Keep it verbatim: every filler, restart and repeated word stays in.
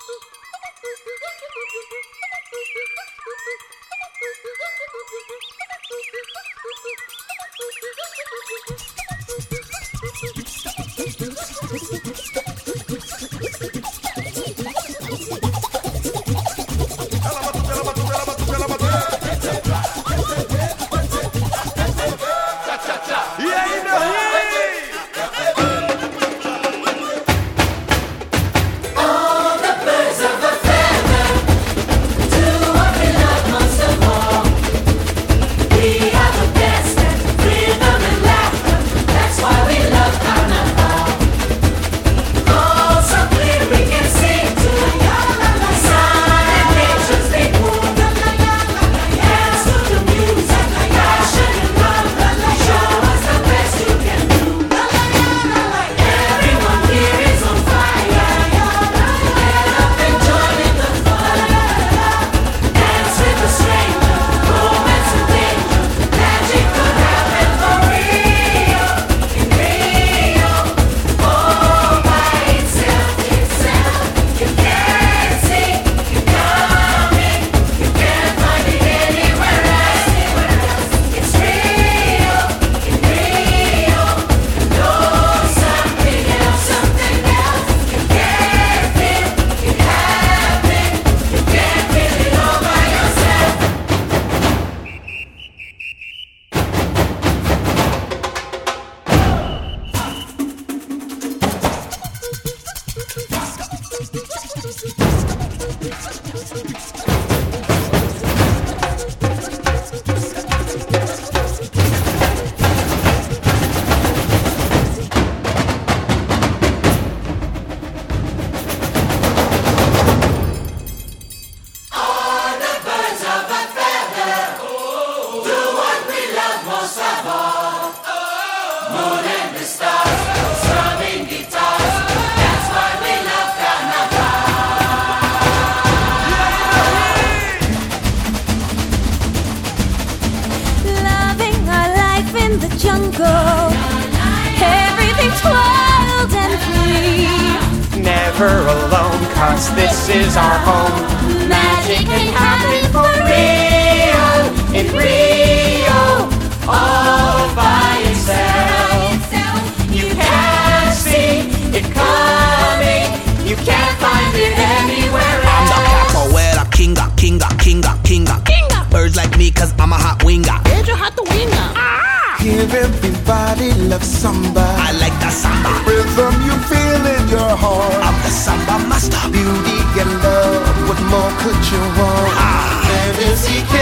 Never alone, 'cause this is our home. Magic can happen for real, in Rio, all by itself. You can't see it coming, you can't find it anywhere else. I'm the capoeira kinga, kinga, kinga, kinga, kinga. Birds like me 'cause I'm a hot winger. You're hot the winger. Here everybody loves samba. I like the samba rhythm you feel in your heart. I'm the samba master. Beauty and love, what more could you want? Ah. Fantasy can